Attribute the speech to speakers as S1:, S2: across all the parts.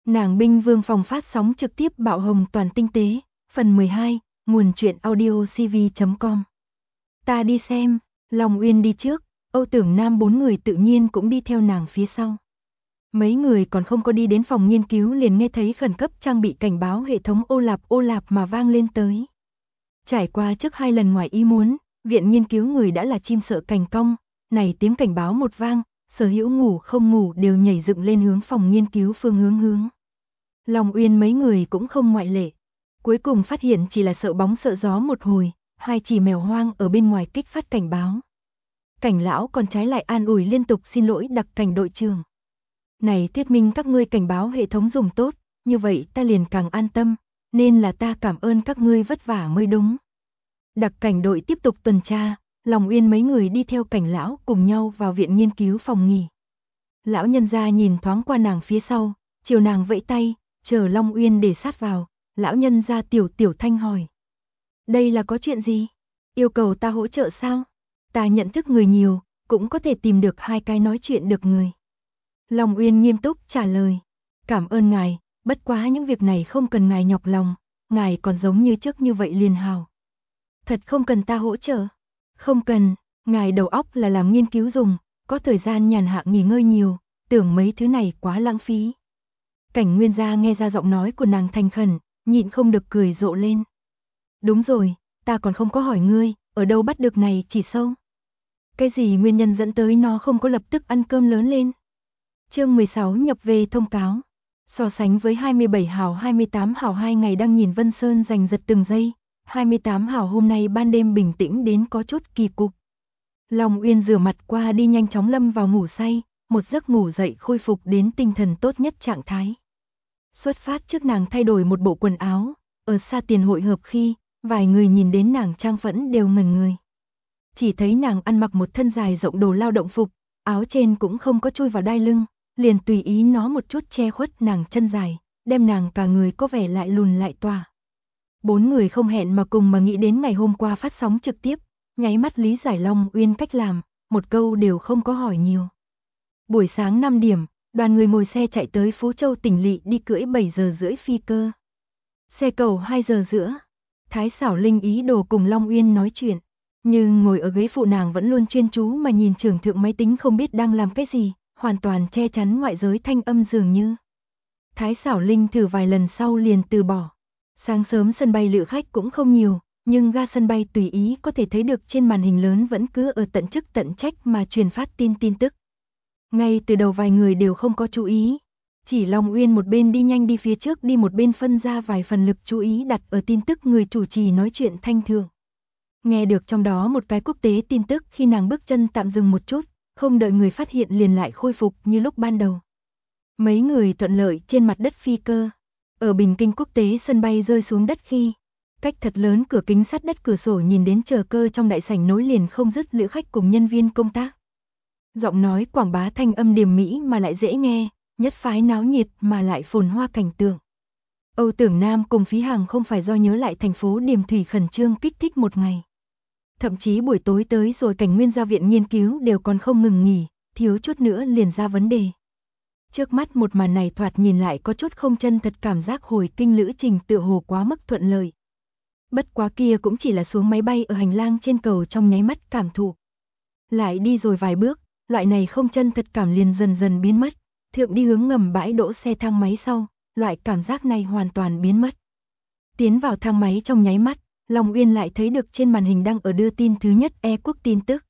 S1: Nàng binh vương phòng phát sóng trực tiếp bạo hồng toàn tinh tế, phần 12, nguồn truyện audio cv.com. Ta đi xem, Long Uyên đi trước, Âu Tưởng Nam 4 người tự nhiên cũng đi theo nàng phía sau. Mấy người còn không có đi đến phòng nghiên cứu liền nghe thấy khẩn cấp trang bị cảnh báo hệ thống ô lạp mà vang lên tới. Trải qua trước 2 lần ngoài ý muốn, viện nghiên cứu người đã là chim sợ cành cong, này tiếng cảnh báo một vang, sở hữu ngủ không ngủ đều nhảy dựng lên hướng phòng nghiên cứu phương hướng. Long Uyên mấy người cũng không ngoại lệ. Cuối cùng phát hiện chỉ là sợ bóng sợ gió một hồi, 2 chỉ mèo hoang ở bên ngoài kích phát cảnh báo. Cảnh lão còn trái lại an ủi liên tục xin lỗi đặc cảnh đội trưởng. Này thuyết minh các ngươi cảnh báo hệ thống dùng tốt, như vậy ta liền càng an tâm, nên là ta cảm ơn các ngươi vất vả mới đúng. Đặc cảnh đội tiếp tục tuần tra, Long Uyên mấy người đi theo cảnh lão cùng nhau vào viện nghiên cứu phòng nghỉ. Lão nhân gia nhìn thoáng qua nàng phía sau, chiều nàng vẫy tay, chờ Long Uyên để sát vào, lão nhân gia tiểu thanh hỏi. Đây là có chuyện gì? Yêu cầu ta hỗ trợ sao? Ta nhận thức người nhiều, cũng có thể tìm được 2 cái nói chuyện được người. Long Uyên nghiêm túc trả lời. Cảm ơn ngài, bất quá những việc này không cần ngài nhọc lòng, ngài còn giống như trước như vậy liền hào. Thật không cần ta hỗ trợ? Không cần, ngài đầu óc là làm nghiên cứu dùng, có thời gian nhàn hạ nghỉ ngơi nhiều, tưởng mấy thứ này quá lãng phí. Cảnh Nguyên gia nghe ra giọng nói của nàng thành khẩn, nhịn không được cười rộ lên. Đúng rồi, ta còn không có hỏi ngươi, ở đâu bắt được này chỉ sâu? Cái gì nguyên nhân dẫn tới nó không có lập tức ăn cơm lớn lên? Chương 16 nhập về thông cáo. So sánh với 27 hào 28 hào 2 ngày đang nhìn Vân Sơn giành giật từng giây, 28 hào hôm nay ban đêm bình tĩnh đến có chút kỳ cục. Long Uyên rửa mặt qua đi nhanh chóng lâm vào ngủ say, một giấc ngủ dậy khôi phục đến tinh thần tốt nhất trạng thái. Xuất phát trước nàng thay đổi một bộ quần áo, ở xa tiền hội hợp khi, vài người nhìn đến nàng trang phẫn đều ngẩn người. Chỉ thấy nàng ăn mặc một thân dài rộng đồ lao động phục, áo trên cũng không có chui vào đai lưng, liền tùy ý nó một chút che khuất nàng chân dài, đem nàng cả người có vẻ lại lùn lại tỏa. 4 người không hẹn mà cùng mà nghĩ đến ngày hôm qua phát sóng trực tiếp, nháy mắt lý giải Long Uyên cách làm, một câu đều không có hỏi nhiều. Buổi sáng 5 điểm, đoàn người ngồi xe chạy tới Phú Châu tỉnh lỵ đi cưỡi 7 giờ rưỡi phi cơ. Xe cầu 2 giờ rưỡi. Thái Xảo Linh ý đồ cùng Long Uyên nói chuyện, nhưng ngồi ở ghế phụ nàng vẫn luôn chuyên chú mà nhìn trưởng thượng máy tính không biết đang làm cái gì, hoàn toàn che chắn ngoại giới thanh âm dường như. Thái Xảo Linh thử vài lần sau liền từ bỏ. Sáng sớm sân bay lữ khách cũng không nhiều, nhưng ga sân bay tùy ý có thể thấy được trên màn hình lớn vẫn cứ ở tận chức tận trách mà truyền phát tin tức. Ngay từ đầu vài người đều không có chú ý, chỉ Long Uyên một bên đi nhanh đi phía trước đi một bên phân ra vài phần lực chú ý đặt ở tin tức người chủ trì nói chuyện thanh thượng. Nghe được trong đó một cái quốc tế tin tức khi nàng bước chân tạm dừng một chút, không đợi người phát hiện liền lại khôi phục như lúc ban đầu. Mấy người thuận lợi trên mặt đất phi cơ, ở Bình Kinh quốc tế sân bay rơi xuống đất khi, cách thật lớn cửa kính sắt đất cửa sổ nhìn đến chờ cơ trong đại sảnh nối liền không dứt lữ khách cùng nhân viên công tác. Giọng nói quảng bá thanh âm điềm mỹ mà lại dễ nghe, nhất phái náo nhiệt mà lại phồn hoa cảnh tượng. Âu Tưởng Nam cùng Phí Hằng không phải do nhớ lại thành phố Điềm Thủy khẩn trương kích thích một ngày. Thậm chí buổi tối tới rồi Cảnh Nguyên gia viện nghiên cứu đều còn không ngừng nghỉ, thiếu chút nữa liền ra vấn đề. Trước mắt một màn này thoạt nhìn lại có chút không chân thật, cảm giác hồi kinh lữ trình tựa hồ quá mức thuận lợi. Bất quá kia cũng chỉ là xuống máy bay ở hành lang trên cầu trong nháy mắt cảm thụ. Lại đi rồi vài bước, loại này không chân thật cảm liền dần dần biến mất, thượng đi hướng ngầm bãi đỗ xe thang máy sau, loại cảm giác này hoàn toàn biến mất. Tiến vào thang máy trong nháy mắt, Long Uyên lại thấy được trên màn hình đang ở đưa tin thứ nhất E quốc tin tức.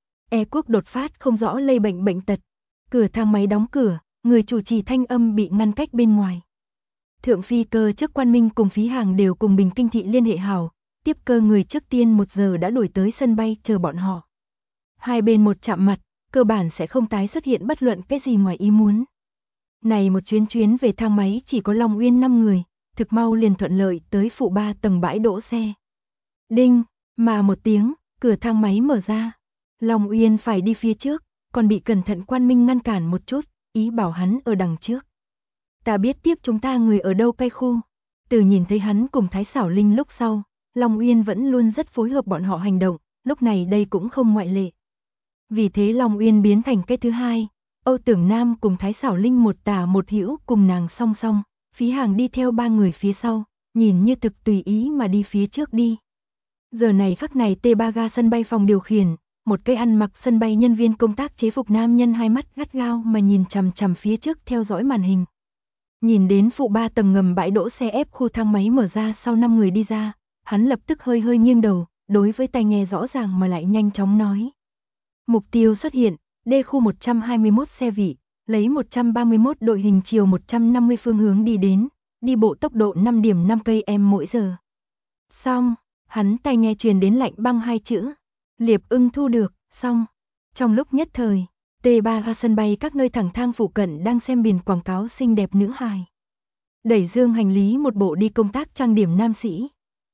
S1: E quốc đột phát không rõ lây bệnh tật, cửa thang máy đóng cửa, người chủ trì thanh âm bị ngăn cách bên ngoài. Thượng phi cơ trước Quan Minh cùng Phí Hàng đều cùng Bình Kinh thị liên hệ hảo, tiếp cơ người trước tiên 1 giờ đã đuổi tới sân bay chờ bọn họ. Hai bên một chạm mặt, cơ bản sẽ không tái xuất hiện bất luận cái gì ngoài ý muốn. Này một chuyến về thang máy chỉ có Long Uyên 5 người, thực mau liền thuận lợi tới phụ 3 tầng bãi đỗ xe. Đinh, mà một tiếng, cửa thang máy mở ra. Long Uyên phải đi phía trước, còn bị cẩn thận Quan Minh ngăn cản một chút, ý bảo hắn ở đằng trước. Ta biết tiếp chúng ta người ở đâu cai khu. Từ nhìn thấy hắn cùng Thái Xảo Linh lúc sau, Long Uyên vẫn luôn rất phối hợp bọn họ hành động, lúc này đây cũng không ngoại lệ. Vì thế Long Uyên biến thành cái thứ hai, Âu Tưởng Nam cùng Thái Xảo Linh một tả một hữu cùng nàng song song, Phí Hàng đi theo ba người phía sau, nhìn như thực tùy ý mà đi phía trước đi. Giờ này khắc này T3 ga sân bay phòng điều khiển, một cây ăn mặc sân bay nhân viên công tác chế phục nam nhân hai mắt gắt gao mà nhìn chằm chằm phía trước theo dõi màn hình. Nhìn đến phụ 3 tầng ngầm bãi đỗ xe ép khu thang máy mở ra sau 5 người đi ra, hắn lập tức hơi hơi nghiêng đầu, đối với tai nghe rõ ràng mà lại nhanh chóng nói. Mục tiêu xuất hiện, D khu 121 xe vị, lấy 131 đội hình chiều 150 phương hướng đi đến, đi bộ tốc độ 5,5 cây mỗi giờ. Xong, hắn tai nghe truyền đến lạnh băng hai chữ. Liệp Ưng thu được, xong. Trong lúc nhất thời, T3 ga sân bay các nơi thẳng thang phụ cận đang xem biển quảng cáo xinh đẹp nữ hài. Đẩy dương hành lý một bộ đi công tác trang điểm nam sĩ.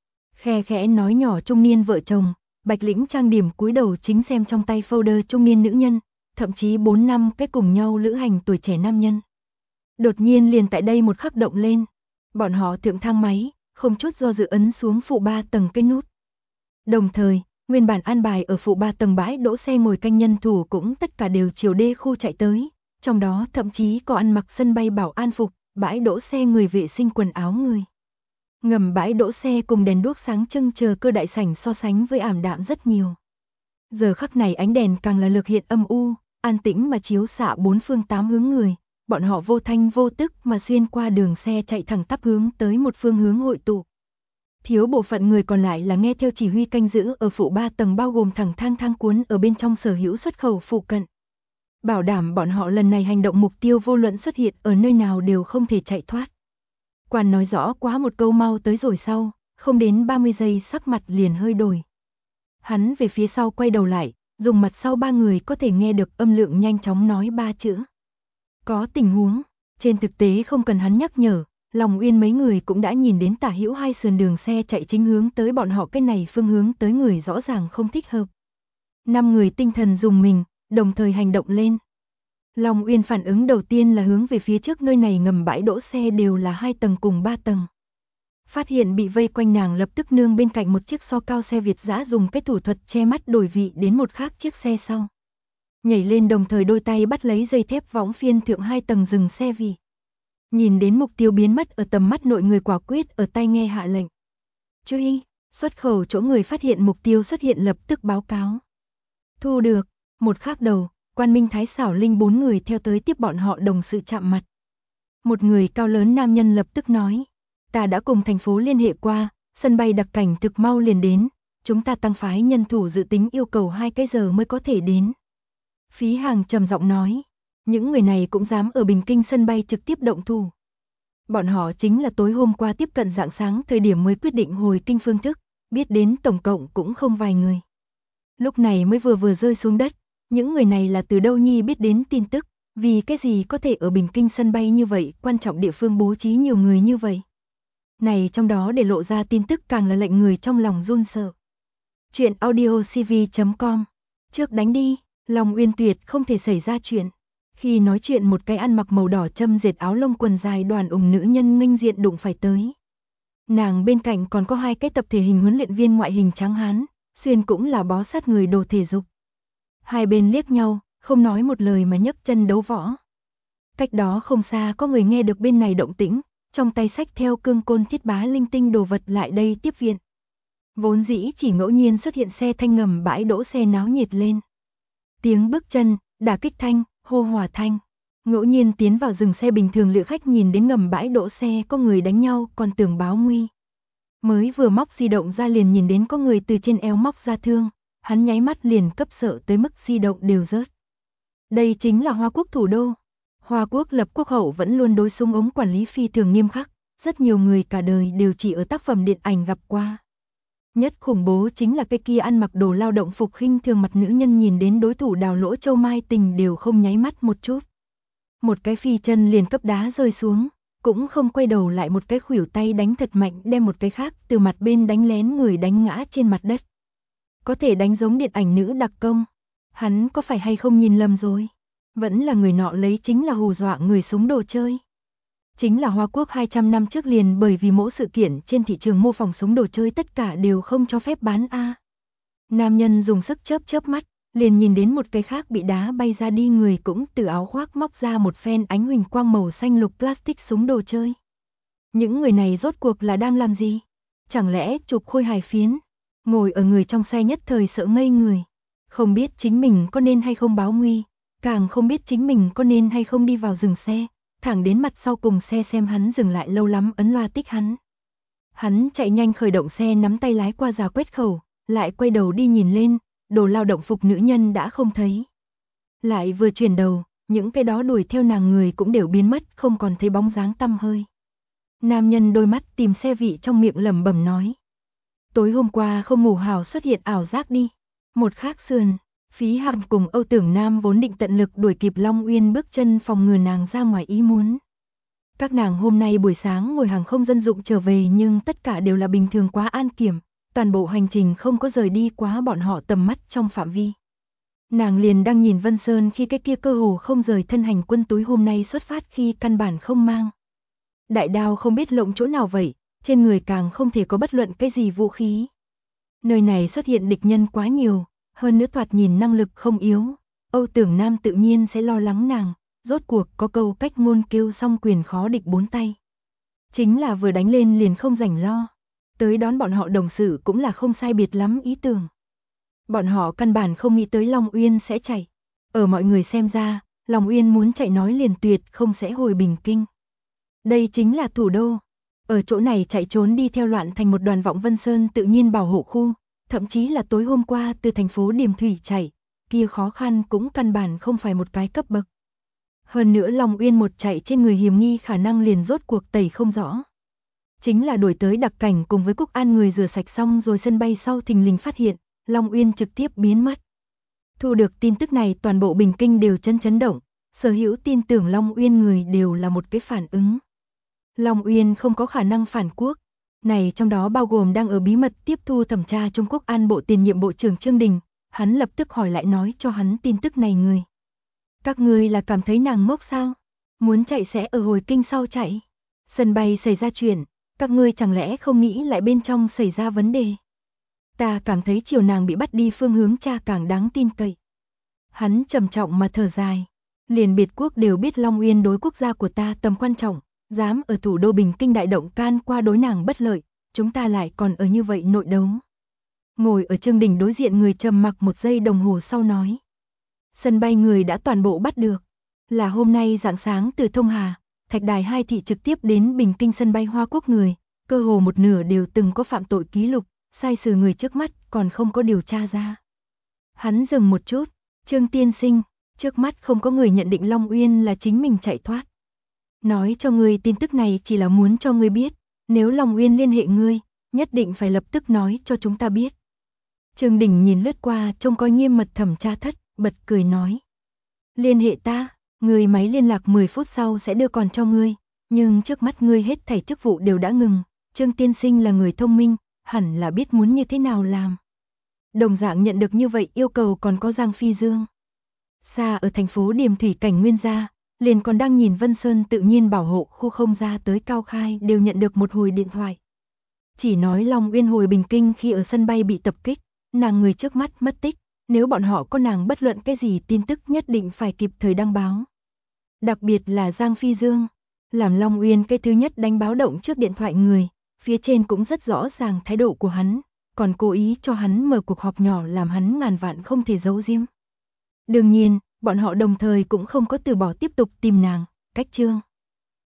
S1: Khe khẽ nói nhỏ trung niên vợ chồng, Bạch Lĩnh trang điểm cúi đầu chính xem trong tay folder trung niên nữ nhân, thậm chí 4 năm cái cùng nhau lữ hành tuổi trẻ nam nhân. Đột nhiên liền tại đây một khắc động lên, bọn họ thượng thang máy, không chút do dự ấn xuống phụ 3 tầng cái nút. Đồng thời, nguyên bản an bài ở phụ 3 tầng bãi đỗ xe ngồi canh nhân thủ cũng tất cả đều chiều D khu chạy tới, trong đó thậm chí có ăn mặc sân bay bảo an phục, bãi đỗ xe người vệ sinh quần áo người. Ngầm bãi đỗ xe cùng đèn đuốc sáng trưng chờ cơ đại sảnh so sánh với ảm đạm rất nhiều. Giờ khắc này ánh đèn càng là lực hiện âm u, an tĩnh mà chiếu xạ bốn phương tám hướng người, bọn họ vô thanh vô tức mà xuyên qua đường xe chạy thẳng tắp hướng tới một phương hướng hội tụ. Thiếu bộ phận người còn lại là nghe theo chỉ huy canh giữ ở phụ 3 tầng bao gồm thẳng thang cuốn ở bên trong sở hữu xuất khẩu phụ cận. Bảo đảm bọn họ lần này hành động mục tiêu vô luận xuất hiện ở nơi nào đều không thể chạy thoát. Quan nói rõ quá một câu mau tới rồi sau, không đến 30 giây sắc mặt liền hơi đổi. Hắn về phía sau quay đầu lại, dùng mặt sau ba người có thể nghe được âm lượng nhanh chóng nói ba chữ. Có tình huống, trên thực tế không cần hắn nhắc nhở, Long Uyên mấy người cũng đã nhìn đến tả hữu hai sườn đường xe chạy chính hướng tới bọn họ, cái này phương hướng tới người rõ ràng không thích hợp. 5 người tinh thần dùng mình, đồng thời hành động lên. Long Uyên phản ứng đầu tiên là hướng về phía trước, nơi này ngầm bãi đỗ xe đều là 2 tầng cùng 3 tầng. Phát hiện bị vây quanh, nàng lập tức nương bên cạnh một chiếc so cao xe Việt dã dùng cái thủ thuật che mắt đổi vị đến một khác chiếc xe sau. Nhảy lên đồng thời đôi tay bắt lấy dây thép võng phiên thượng 2 tầng dừng xe vì. Nhìn đến mục tiêu biến mất ở tầm mắt nội người, quả quyết ở tai nghe hạ lệnh. Chú ý, xuất khẩu chỗ người phát hiện mục tiêu xuất hiện lập tức báo cáo. Thu được, một khắc đầu, Quan Minh Thái Xảo Linh 4 người theo tới tiếp bọn họ đồng sự chạm mặt. Một người cao lớn nam nhân lập tức nói, ta đã cùng thành phố liên hệ qua, sân bay đặc cảnh thực mau liền đến, chúng ta tăng phái nhân thủ dự tính yêu cầu 2 cái giờ mới có thể đến. Phí Hàng trầm giọng nói, những người này cũng dám ở Bình Kinh sân bay trực tiếp động thủ. Bọn họ chính là tối hôm qua tiếp cận rạng sáng thời điểm mới quyết định hồi kinh phương thức, biết đến tổng cộng cũng không vài người. Lúc này mới vừa rơi xuống đất, những người này là từ đâu nhi biết đến tin tức, vì cái gì có thể ở Bình Kinh sân bay như vậy, quan trọng địa phương bố trí nhiều người như vậy. Này trong đó để lộ ra tin tức càng là lệnh người trong lòng run sợ. Chuyện audiocv.com. Trước đánh đi, Long Uyên tuyệt không thể xảy ra chuyện. Khi nói chuyện một cái ăn mặc màu đỏ châm dệt áo lông quần dài đoàn ủng nữ nhân nghênh diện đụng phải tới. Nàng bên cạnh còn có 2 cái tập thể hình huấn luyện viên ngoại hình trắng hán, xuyên cũng là bó sát người đồ thể dục. Hai bên liếc nhau, không nói một lời mà nhấc chân đấu võ. Cách đó không xa có người nghe được bên này động tĩnh, trong tay xách theo cương côn thiết bá linh tinh đồ vật lại đây tiếp viện. Vốn dĩ chỉ ngẫu nhiên xuất hiện xe thanh ngầm bãi đỗ xe náo nhiệt lên. Tiếng bước chân, đả kích thanh, hô hòa thanh. Ngẫu nhiên tiến vào dừng xe bình thường lữ khách nhìn đến ngầm bãi đỗ xe có người đánh nhau còn tưởng báo nguy. Mới vừa móc di động ra liền nhìn đến có người từ trên eo móc ra thương, hắn nháy mắt liền cấp sợ tới mức di động đều rớt. Đây chính là Hoa Quốc thủ đô. Hoa Quốc lập quốc hậu vẫn luôn đối súng ống quản lý phi thường nghiêm khắc, rất nhiều người cả đời đều chỉ ở tác phẩm điện ảnh gặp qua. Nhất khủng bố chính là cái kia ăn mặc đồ lao động phục khinh thường mặt nữ nhân nhìn đến đối thủ đào lỗ châu mai tình đều không nháy mắt một chút. Một cái phi chân liền cấp đá rơi xuống, cũng không quay đầu lại một cái khuỷu tay đánh thật mạnh đem một cái khác từ mặt bên đánh lén người đánh ngã trên mặt đất. Có thể đánh giống điện ảnh nữ đặc công. Hắn có phải hay không nhìn lầm rồi? Vẫn là người nọ lấy chính là hù dọa người súng đồ chơi. Chính là Hoa Quốc 200 năm trước liền bởi vì mỗi sự kiện trên thị trường mô phỏng súng đồ chơi tất cả đều không cho phép bán a. Nam nhân dùng sức chớp chớp mắt, liền nhìn đến một cái khác bị đá bay ra đi người cũng từ áo khoác móc ra một phen ánh huỳnh quang màu xanh lục plastic súng đồ chơi. Những người này rốt cuộc là đang làm gì? Chẳng lẽ chụp khôi hài phiến? Ngồi ở người trong xe nhất thời sợ ngây người. Không biết chính mình có nên hay không báo nguy, càng không biết chính mình có nên hay không đi vào dừng xe, thẳng đến mặt sau cùng xe xem hắn dừng lại lâu lắm ấn loa tích hắn. Hắn chạy nhanh khởi động xe nắm tay lái qua rào quét khẩu, lại quay đầu đi nhìn lên, đồ lao động phục nữ nhân đã không thấy. Lại vừa chuyển đầu, những cái đó đuổi theo nàng người cũng đều biến mất, không còn thấy bóng dáng tăm hơi. Nam nhân đôi mắt tìm xe vị trong miệng lẩm bẩm nói. Tối hôm qua không ngủ hào xuất hiện ảo giác đi. Một khác sườn, Phí Hằng cùng Âu Tưởng Nam vốn định tận lực đuổi kịp Long Uyên bước chân phòng ngừa nàng ra ngoài ý muốn. Các nàng hôm nay buổi sáng ngồi hàng không dân dụng trở về nhưng tất cả đều là bình thường quá an kiểm, toàn bộ hành trình không có rời đi quá bọn họ tầm mắt trong phạm vi. Nàng liền đang nhìn Vân Sơn khi cái kia cơ hồ không rời thân hành quân túi hôm nay xuất phát khi căn bản không mang. Đại đao không biết lộng chỗ nào vậy, trên người càng không thể có bất luận cái gì vũ khí. Nơi này xuất hiện địch nhân quá nhiều, hơn nữa thoạt nhìn năng lực không yếu. Âu Tưởng Nam tự nhiên sẽ lo lắng nàng, rốt cuộc có câu cách ngôn kêu song quyền khó địch bốn tay. Chính là vừa đánh lên liền không rảnh lo. Tới đón bọn họ đồng sự cũng là không sai biệt lắm ý tưởng. Bọn họ căn bản không nghĩ tới Long Uyên sẽ chạy. Ở mọi người xem ra, Long Uyên muốn chạy nói liền tuyệt không sẽ hồi Bình Kinh. Đây chính là thủ đô. Ở chỗ này chạy trốn đi theo loạn thành một đoàn vọng Vân Sơn tự nhiên bảo hộ khu, thậm chí là tối hôm qua từ thành phố Điềm Thủy chạy, kia khó khăn cũng căn bản không phải một cái cấp bậc. Hơn nữa Long Uyên một chạy trên người hiểm nghi khả năng liền rốt cuộc tẩy không rõ. Chính là đuổi tới đặc cảnh cùng với Cúc An người rửa sạch xong rồi sân bay sau thình lình phát hiện, Long Uyên trực tiếp biến mất. Thu được tin tức này toàn bộ Bình Kinh đều chấn động, sở hữu tin tưởng Long Uyên người đều là một cái phản ứng. Long Uyên không có khả năng phản quốc, này trong đó bao gồm đang ở bí mật tiếp thu thẩm tra Trung Quốc An Bộ tiền nhiệm Bộ trưởng Trương Đình, hắn lập tức hỏi lại nói cho hắn tin tức này người. Các ngươi là cảm thấy nàng ngốc sao? Muốn chạy sẽ ở hồi kinh sau chạy. Sân bay xảy ra chuyện, các ngươi chẳng lẽ không nghĩ lại bên trong xảy ra vấn đề? Ta cảm thấy chiều nàng bị bắt đi phương hướng cha càng đáng tin cậy. Hắn trầm trọng mà thở dài. Liền biệt quốc đều biết Long Uyên đối quốc gia của ta tầm quan trọng, dám ở thủ đô Bình Kinh đại động can qua đối nàng bất lợi, chúng ta lại còn ở như vậy nội đấu. Ngồi ở Trương Đình đối diện người trầm mặc một giây đồng hồ sau nói. Sân bay người đã toàn bộ bắt được. Là hôm nay rạng sáng từ Thông Hà, Thạch Đài hai thị trực tiếp đến Bình Kinh sân bay Hoa Quốc người, cơ hồ một nửa đều từng có phạm tội ký lục, sai xử người trước mắt còn không có điều tra ra. Hắn dừng một chút, Trương tiên sinh, trước mắt không có người nhận định Long Uyên là chính mình chạy thoát. Nói cho ngươi tin tức này chỉ là muốn cho ngươi biết, nếu Long Uyên liên hệ ngươi, nhất định phải lập tức nói cho chúng ta biết. Trương Đình nhìn lướt qua trông coi nghiêm mật thẩm tra thất, bật cười nói. Liên hệ ta, người máy liên lạc 10 phút sau sẽ đưa còn cho ngươi, nhưng trước mắt ngươi hết thảy chức vụ đều đã ngừng, Trương tiên sinh là người thông minh, hẳn là biết muốn như thế nào làm. Đồng dạng nhận được như vậy yêu cầu còn có Giang Phi Dương. Xa ở thành phố Điềm Thủy cảnh Nguyên gia, liền còn đang nhìn Vân Sơn tự nhiên bảo hộ khu không ra tới Cao Khai đều nhận được một hồi điện thoại. Chỉ nói Long Uyên hồi Bình Kinh khi ở sân bay bị tập kích, nàng người trước mắt mất tích, nếu bọn họ có nàng bất luận cái gì tin tức nhất định phải kịp thời đăng báo. Đặc biệt là Giang Phi Dương, làm Long Uyên cái thứ nhất đánh báo động trước điện thoại người, phía trên cũng rất rõ ràng thái độ của hắn, còn cố ý cho hắn mở cuộc họp nhỏ làm hắn ngàn vạn không thể giấu giếm. Đương nhiên, bọn họ đồng thời cũng không có từ bỏ tiếp tục tìm nàng, cách Trương